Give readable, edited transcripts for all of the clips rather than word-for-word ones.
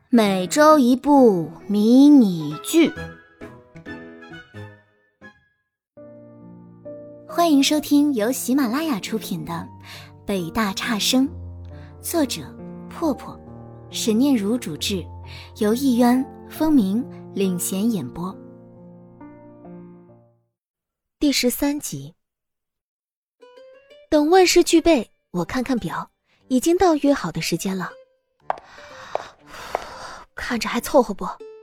每周一部迷你剧，欢迎收听由喜马拉雅出品的《北大差生》，作者破破，沈念如主制，由艺渊、风鸣领衔演播。 第13集。等万事俱备，我看看表，已经到约好的时间了。看着还凑合不？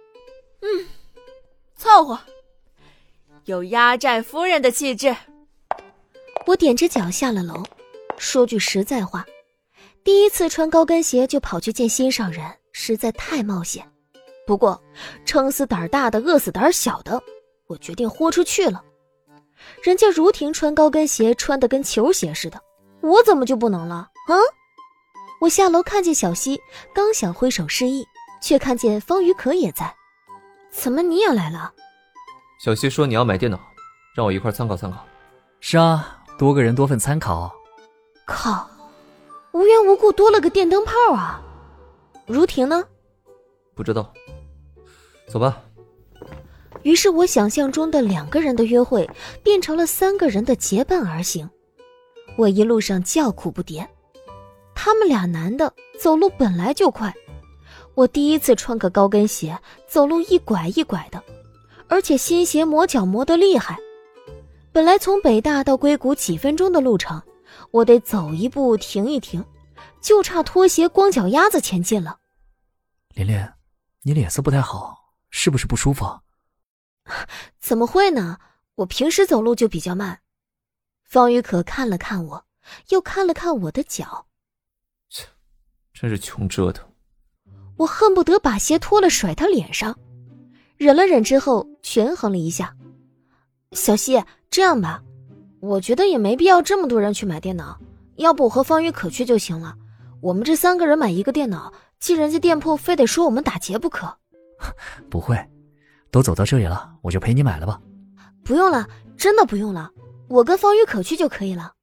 凑合，有压寨夫人的气质。 我踮着脚下了楼。说句实在话，第一次穿高跟鞋就跑去见心上人，实在太冒险。不过撑死胆大的，饿死胆小的，我决定豁出去了。人家如婷穿高跟鞋穿得跟球鞋似的，我怎么就不能了啊？我下楼看见小溪，刚想挥手示意，却看见方宇可也在。怎么你也来了？ 小溪说你要买电脑，让我一块参考参考。 是啊，多个人多份参考。 靠，无缘无故多了个电灯泡啊。如婷呢？ 不知道。走吧。 于是我想象中的2个人的约会变成了3个人的结伴而行。我一路上叫苦不迭。他们俩男的走路本来就快，我第一次穿个高跟鞋，走路一拐一拐的，而且新鞋磨脚磨得厉害。本来从北大到硅谷几分钟的路程，我得走一步停一停，就差拖鞋光脚丫子前进了。 连连，你脸色不太好，是不是不舒服？ 怎么会呢？我平时走路就比较慢。方宇可看了看我，又看了看我的脚。 真是穷折腾。 我恨不得把鞋脱了甩他脸上。忍了忍之后权衡了一下，小溪，这样吧，我觉得也没必要这么多人去买电脑，要不我和方宇可去就行了。我们这3个人买一个电脑，既人家店铺非得说我们打劫不可。 不会，都走到这里了，我就陪你买了吧。 不用了，真的不用了，我跟方宇可去就可以了。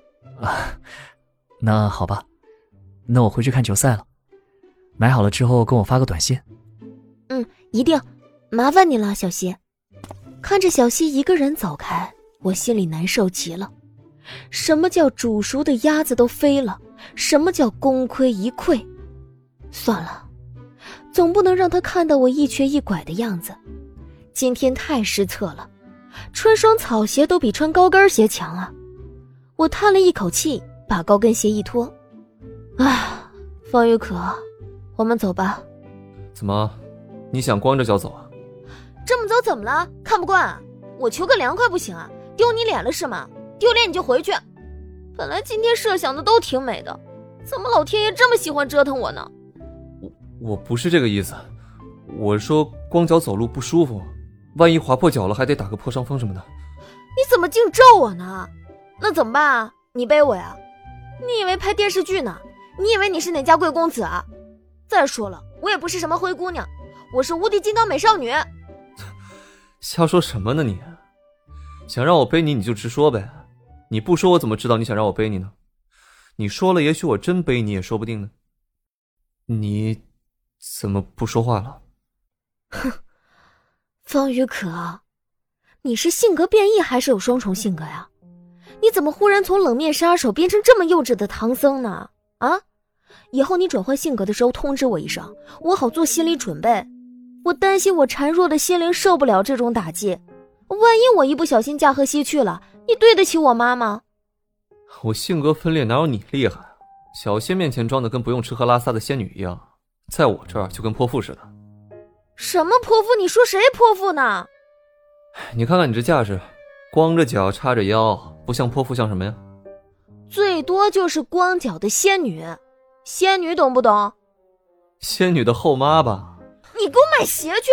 那好吧，那我回去看球赛了。买好了之后跟我发个短信。 一定，麻烦你了，小溪。看着小溪一个人走开，我心里难受极了。什么叫煮熟的鸭子都飞了？什么叫功亏一篑？算了，总不能让他看到我一瘸一拐的样子。今天太失策了，穿双草鞋都比穿高跟鞋强啊。我叹了一口气，把高跟鞋一脱。方宇可，我们走吧。 怎么，你想光着脚走啊？ 这么走怎么了？看不惯啊？我求个凉快不行啊？丢你脸了是吗？丢脸你就回去。本来今天设想的都挺美的，怎么老天爷这么喜欢折腾我呢？ 我不是这个意思，我说光脚走路不舒服，万一划破脚了还得打个破伤风什么的。 你怎么净咒我呢？那怎么办啊？你背我呀？你以为拍电视剧呢？你以为你是哪家贵公子啊？再说了，我也不是什么灰姑娘，我是无敌金刚美少女。 瞎说什么呢你？想让我背你你就直说呗，你不说我怎么知道你想让我背你呢？你说了也许我真背你也说不定呢。你怎么不说话了？ 哼，方宇可，你是性格变异还是有双重性格呀？你怎么忽然从冷面杀手变成这么幼稚的唐僧呢？啊，以后你转换性格的时候通知我一声，我好做心理准备。我担心我孱弱的心灵受不了这种打击，万一我一不小心驾鹤西去了，你对得起我妈吗？ 我性格分裂哪有你厉害？小仙面前装的跟不用吃喝拉撒的仙女一样，在我这儿就跟泼妇似的。 什么泼妇？你说谁泼妇呢？ 你看看你这架势，光着脚叉着腰，不像泼妇像什么呀？ 最多就是光脚的仙女。仙女懂不懂？ 仙女的后妈吧。 你给我买鞋去。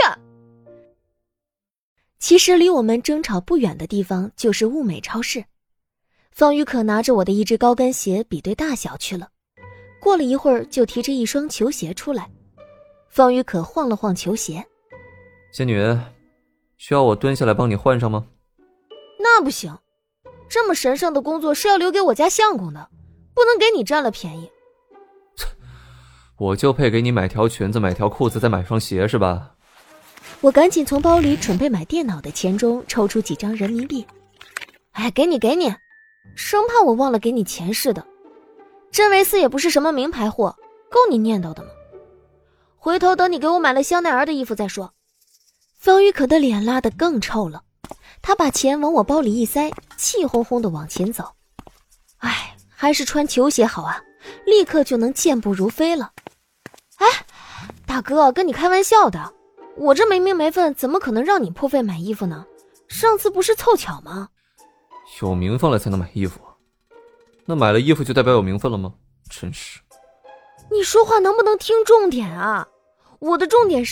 其实离我们争吵不远的地方就是物美超市。方宇可拿着我的一只高跟鞋比对大小去了，过了一会儿就提着一双球鞋出来。方宇可晃了晃球鞋。 仙女，需要我蹲下来帮你换上吗？ 那不行，这么神圣的工作是要留给我家相公的，不能给你占了便宜。 我就配给你买条裙子、买条裤子，再买双鞋是吧？ 我赶紧从包里准备买电脑的钱中抽出几张人民币。 哎，给你，生怕我忘了给你钱似的。真维斯也不是什么名牌货，够你念叨的吗？回头等你给我买了香奈儿的衣服再说。 方玉可的脸拉得更臭了，他把钱往我包里一塞，气哄哄地往前走。哎，还是穿球鞋好啊，立刻就能健步如飞了。 哎，大哥，跟你开玩笑的，我这没名没分，怎么可能让你破费买衣服呢？上次不是凑巧吗？ 有名分了才能买衣服，那买了衣服就代表有名分了吗？真是。 你说话能不能听重点啊？我的重点是，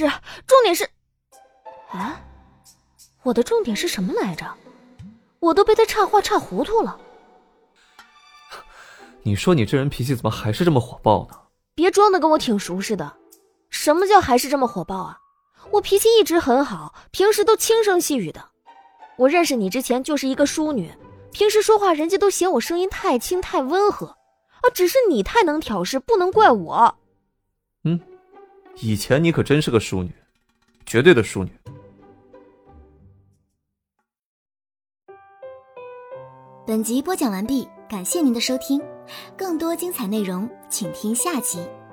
啊，我的重点是什么来着？我都被他插话插糊涂了。 你说你这人脾气怎么还是这么火爆呢？ 别装得跟我挺熟似的。什么叫还是这么火爆啊？我脾气一直很好，平时都轻声细语的。我认识你之前就是一个淑女，平时说话人家都嫌我声音太轻太温和，只是你太能挑事，不能怪我。 以前你可真是个淑女，绝对的淑女。 本集播讲完毕，感谢您的收听，更多精彩内容请听下集。